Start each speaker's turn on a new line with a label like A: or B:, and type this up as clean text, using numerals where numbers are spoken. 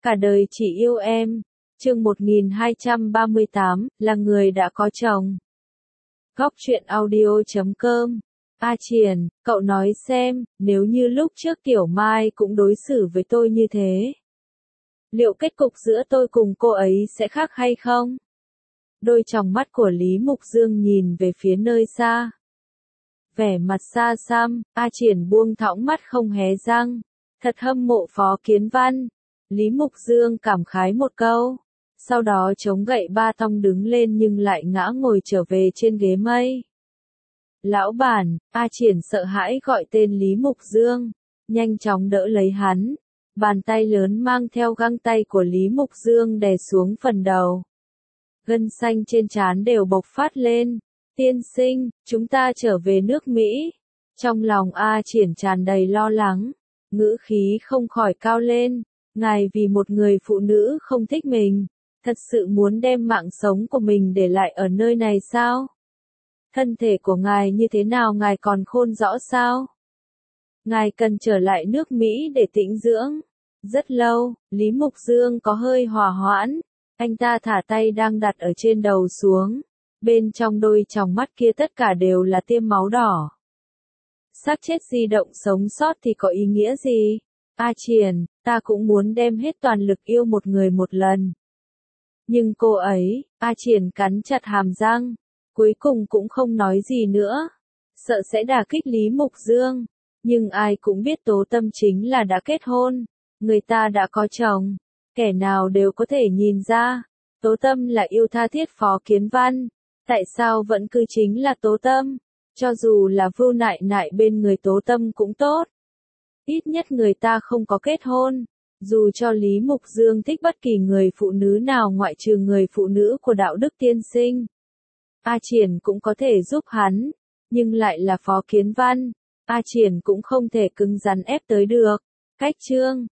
A: Cả đời chỉ yêu em. Chương 1238, là người đã có chồng. Góc truyện audio.com. A Triển, cậu nói xem, nếu như lúc trước Tiểu Mai cũng đối xử với tôi như thế, liệu kết cục giữa tôi cùng cô ấy sẽ khác hay không? Đôi tròng mắt của Lý Mục Dương nhìn về phía nơi xa. Vẻ mặt xa xăm, A Triển buông thõng mắt không hé răng. Thật hâm mộ Phó Kiến Văn. Lý Mục Dương cảm khái một câu. Sau đó chống gậy ba tong đứng lên nhưng lại ngã ngồi trở về trên ghế mây. Lão bản, A Triển sợ hãi gọi tên Lý Mục Dương. Nhanh chóng đỡ lấy hắn. Bàn tay lớn mang theo găng tay của Lý Mục Dương đè xuống phần đầu. Gân xanh trên trán đều bộc phát lên. Tiên sinh, chúng ta trở về nước Mỹ. Trong lòng A Triển tràn đầy lo lắng. Ngữ khí không khỏi cao lên. Ngài vì một người phụ nữ không thích mình, thật sự muốn đem mạng sống của mình để lại ở nơi này sao? Thân thể của ngài như thế nào ngài còn khôn rõ sao? Ngài cần trở lại nước Mỹ để tĩnh dưỡng. Rất lâu, Lý Mục Dương có hơi hòa hoãn. Anh ta thả tay đang đặt ở trên đầu xuống. Bên trong đôi tròng mắt kia tất cả đều là tiêm máu đỏ. Xác chết di động sống sót thì có ý nghĩa gì? A Triển, ta cũng muốn đem hết toàn lực yêu một người một lần. Nhưng cô ấy, A Triển cắn chặt hàm răng, cuối cùng cũng không nói gì nữa. Sợ sẽ đả kích Lý Mục Dương. Nhưng ai cũng biết Tố Tâm chính là đã kết hôn. Người ta đã có chồng. Kẻ nào đều có thể nhìn ra. Tố Tâm là yêu tha thiết Phó Kiến Văn. Tại sao vẫn cứ chính là Tố Tâm? Cho dù là Vưu Nại Nại bên người Tố Tâm cũng tốt. Ít nhất người ta không có kết hôn. Dù cho Lý Mục Dương thích bất kỳ người phụ nữ nào ngoại trừ người phụ nữ của đạo đức tiên sinh, A Triển cũng có thể giúp hắn. Nhưng lại là Phó Kiến Văn. A Triển cũng không thể cứng rắn ép tới được. Cách chương